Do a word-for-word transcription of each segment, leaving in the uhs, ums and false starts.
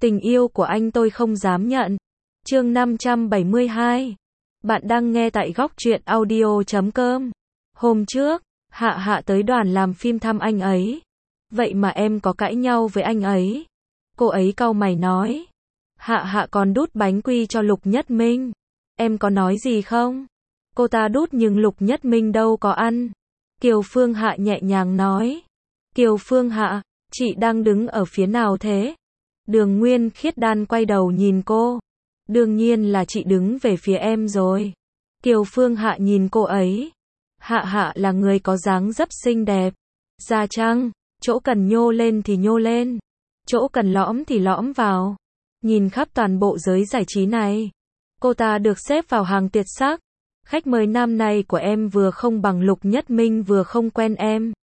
Tình yêu của anh tôi không dám nhận. Chương năm trăm bảy mươi hai. Bạn đang nghe tại góc truyện audio chấm com. Hôm trước, Hạ Hạ tới đoàn làm phim thăm anh ấy. Vậy mà em có cãi nhau với anh ấy. Cô ấy cau mày nói. Hạ Hạ còn đút bánh quy cho Lục Nhất Minh. Em có nói gì không? Cô ta đút nhưng Lục Nhất Minh đâu có ăn. Kiều Phương Hạ nhẹ nhàng nói. Kiều Phương Hạ, chị đang đứng ở phía nào thế? Đường Nguyên Khiết Đan quay đầu nhìn cô. Đương nhiên là chị đứng về phía em rồi. Kiều Phương Hạ nhìn cô ấy. Hạ Hạ là người có dáng dấp xinh đẹp. Da trắng, chỗ cần nhô lên thì nhô lên. Chỗ cần lõm thì lõm vào. Nhìn khắp toàn bộ giới giải trí này. Cô ta được xếp vào hàng tuyệt sắc. Khách mời năm nay của em vừa không bằng Lục Nhất Minh vừa không quen em.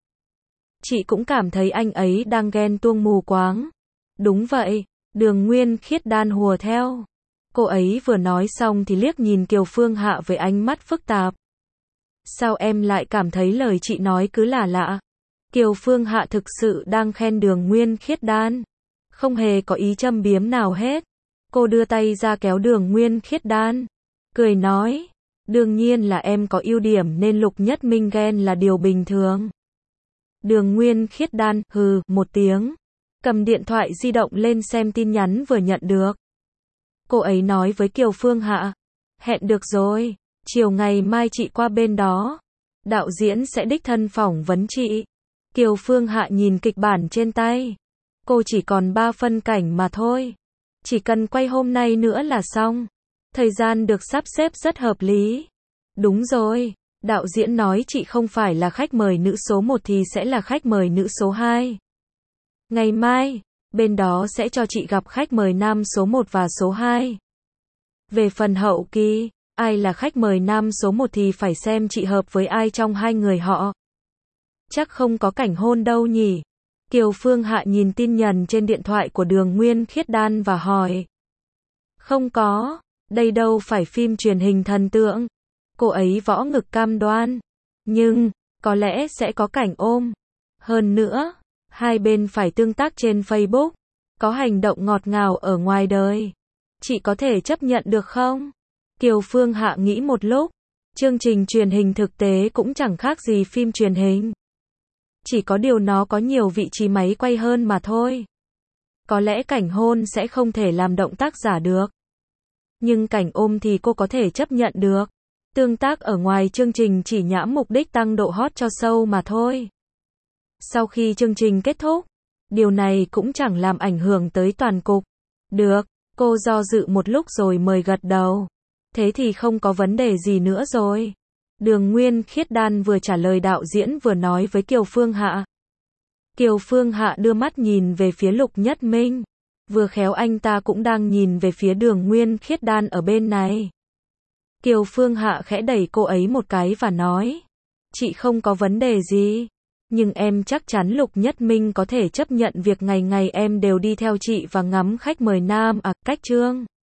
Chị cũng cảm thấy anh ấy đang ghen tuông mù quáng. Đúng vậy, Đường Nguyên Khiết Đan hùa theo. Cô ấy vừa nói xong thì liếc nhìn Kiều Phương Hạ với ánh mắt phức tạp. Sao em lại cảm thấy lời chị nói cứ lạ lạ? Kiều Phương Hạ thực sự đang khen Đường Nguyên Khiết Đan. Không hề có ý châm biếm nào hết. Cô đưa tay ra kéo Đường Nguyên Khiết Đan. Cười nói. Đương nhiên là em có ưu điểm nên Lục Nhất Minh ghen là điều bình thường. Đường Nguyên Khiết Đan, hừ, một tiếng. Cầm điện thoại di động lên xem tin nhắn vừa nhận được. Cô ấy nói với Kiều Phương Hạ. Hẹn được rồi, chiều ngày mai chị qua bên đó. Đạo diễn sẽ đích thân phỏng vấn chị. Kiều Phương Hạ nhìn kịch bản trên tay. Cô chỉ còn ba phân cảnh mà thôi. Chỉ cần quay hôm nay nữa là xong. Thời gian được sắp xếp rất hợp lý. Đúng rồi, đạo diễn nói chị không phải là khách mời nữ số một thì sẽ là khách mời nữ số hai. Ngày mai, bên đó sẽ cho chị gặp khách mời nam số một và số hai. Về phần hậu kỳ, ai là khách mời nam số một thì phải xem chị hợp với ai trong hai người họ. Chắc không có cảnh hôn đâu nhỉ? Kiều Phương Hạ nhìn tin nhắn trên điện thoại của Đường Nguyên Khiết Đan và hỏi. Không có, đây đâu phải phim truyền hình thần tượng. Cô ấy võ ngực cam đoan. Nhưng, có lẽ sẽ có cảnh ôm. Hơn nữa, hai bên phải tương tác trên Facebook. Có hành động ngọt ngào ở ngoài đời. Chị có thể chấp nhận được không? Kiều Phương Hạ nghĩ một lúc. Chương trình truyền hình thực tế cũng chẳng khác gì phim truyền hình. Chỉ có điều nó có nhiều vị trí máy quay hơn mà thôi. Có lẽ cảnh hôn sẽ không thể làm động tác giả được. Nhưng cảnh ôm thì cô có thể chấp nhận được. Tương tác ở ngoài chương trình chỉ nhãm mục đích tăng độ hot cho show mà thôi. Sau khi chương trình kết thúc, điều này cũng chẳng làm ảnh hưởng tới toàn cục. Được, cô do dự một lúc rồi mời gật đầu. Thế thì không có vấn đề gì nữa rồi. Đường Nguyên Khiết Đan vừa trả lời đạo diễn vừa nói với Kiều Phương Hạ. Kiều Phương Hạ đưa mắt nhìn về phía Lục Nhất Minh. Vừa khéo anh ta cũng đang nhìn về phía Đường Nguyên Khiết Đan ở bên này. Kiều Phương Hạ khẽ đẩy cô ấy một cái và nói. Chị không có vấn đề gì. Nhưng em chắc chắn Lục Nhất Minh có thể chấp nhận việc ngày ngày em đều đi theo chị và ngắm khách mời nam à, cách chương.